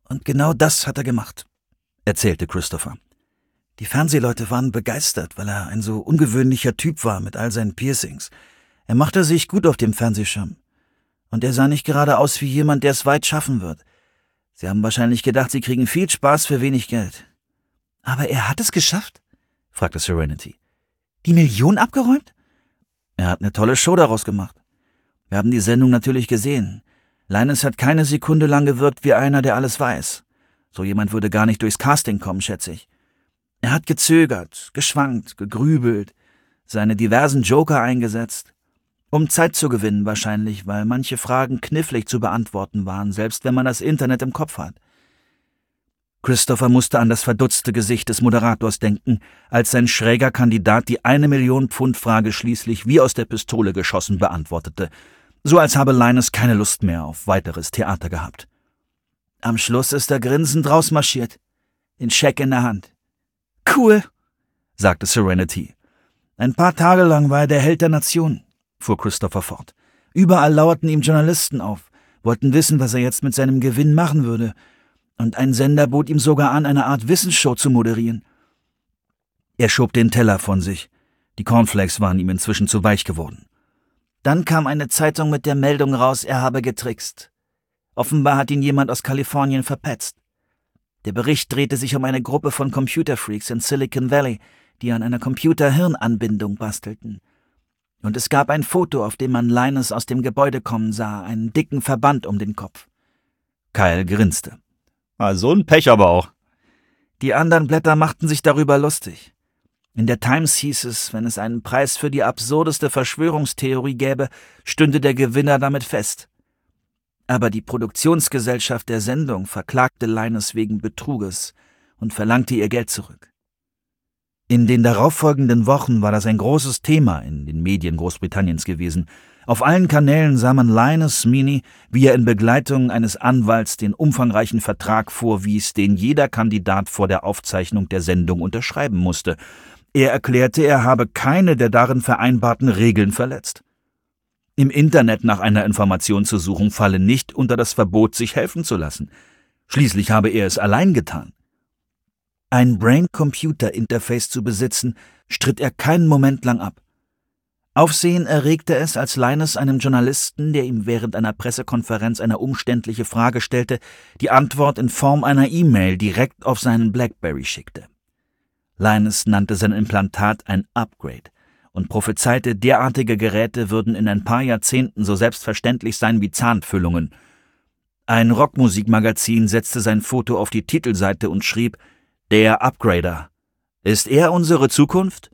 Und genau das hat er gemacht, erzählte Christopher. Die Fernsehleute waren begeistert, weil er ein so ungewöhnlicher Typ war mit all seinen Piercings. Er machte sich gut auf dem Fernsehschirm. Und er sah nicht gerade aus wie jemand, der es weit schaffen wird. Sie haben wahrscheinlich gedacht, sie kriegen viel Spaß für wenig Geld. Aber er hat es geschafft? Fragte Serenity. Die Million abgeräumt? Er hat eine tolle Show daraus gemacht. Wir haben die Sendung natürlich gesehen. Linus hat keine Sekunde lang gewirkt wie einer, der alles weiß. So jemand würde gar nicht durchs Casting kommen, schätze ich. Er hat gezögert, geschwankt, gegrübelt, seine diversen Joker eingesetzt. Um Zeit zu gewinnen wahrscheinlich, weil manche Fragen knifflig zu beantworten waren, selbst wenn man das Internet im Kopf hat. Christopher musste an das verdutzte Gesicht des Moderators denken, als sein schräger Kandidat die 1-Million-Pfund-Frage schließlich wie aus der Pistole geschossen beantwortete, so als habe Linus keine Lust mehr auf weiteres Theater gehabt. Am Schluss ist er grinsend rausmarschiert, den Scheck in der Hand. »Cool«, sagte Serenity. »Ein paar Tage lang war er der Held der Nation«, fuhr Christopher fort. »Überall lauerten ihm Journalisten auf, wollten wissen, was er jetzt mit seinem Gewinn machen würde. Und ein Sender bot ihm sogar an, eine Art Wissensshow zu moderieren.« Er schob den Teller von sich. Die Cornflakes waren ihm inzwischen zu weich geworden. Dann kam eine Zeitung mit der Meldung raus, er habe getrickst. Offenbar hat ihn jemand aus Kalifornien verpetzt. Der Bericht drehte sich um eine Gruppe von Computerfreaks in Silicon Valley, die an einer Computer-Hirn-Anbindung bastelten. Und es gab ein Foto, auf dem man Linus aus dem Gebäude kommen sah, einen dicken Verband um den Kopf. Kyle grinste. So ein Pech aber auch. Die anderen Blätter machten sich darüber lustig. In der Times hieß es, wenn es einen Preis für die absurdeste Verschwörungstheorie gäbe, stünde der Gewinner damit fest. Aber die Produktionsgesellschaft der Sendung verklagte Linus wegen Betruges und verlangte ihr Geld zurück. In den darauffolgenden Wochen war das ein großes Thema in den Medien Großbritanniens gewesen. Auf allen Kanälen sah man Linus Sweeney, wie er in Begleitung eines Anwalts den umfangreichen Vertrag vorwies, den jeder Kandidat vor der Aufzeichnung der Sendung unterschreiben musste. Er erklärte, er habe keine der darin vereinbarten Regeln verletzt. Im Internet nach einer Information zu suchen, falle nicht unter das Verbot, sich helfen zu lassen. Schließlich habe er es allein getan. Ein Brain-Computer-Interface zu besitzen, stritt er keinen Moment lang ab. Aufsehen erregte es, als Linus einem Journalisten, der ihm während einer Pressekonferenz eine umständliche Frage stellte, die Antwort in Form einer E-Mail direkt auf seinen BlackBerry schickte. Linus nannte sein Implantat ein Upgrade und prophezeite, derartige Geräte würden in ein paar Jahrzehnten so selbstverständlich sein wie Zahnfüllungen. Ein Rockmusikmagazin setzte sein Foto auf die Titelseite und schrieb: »Der Upgrader. Ist er unsere Zukunft?«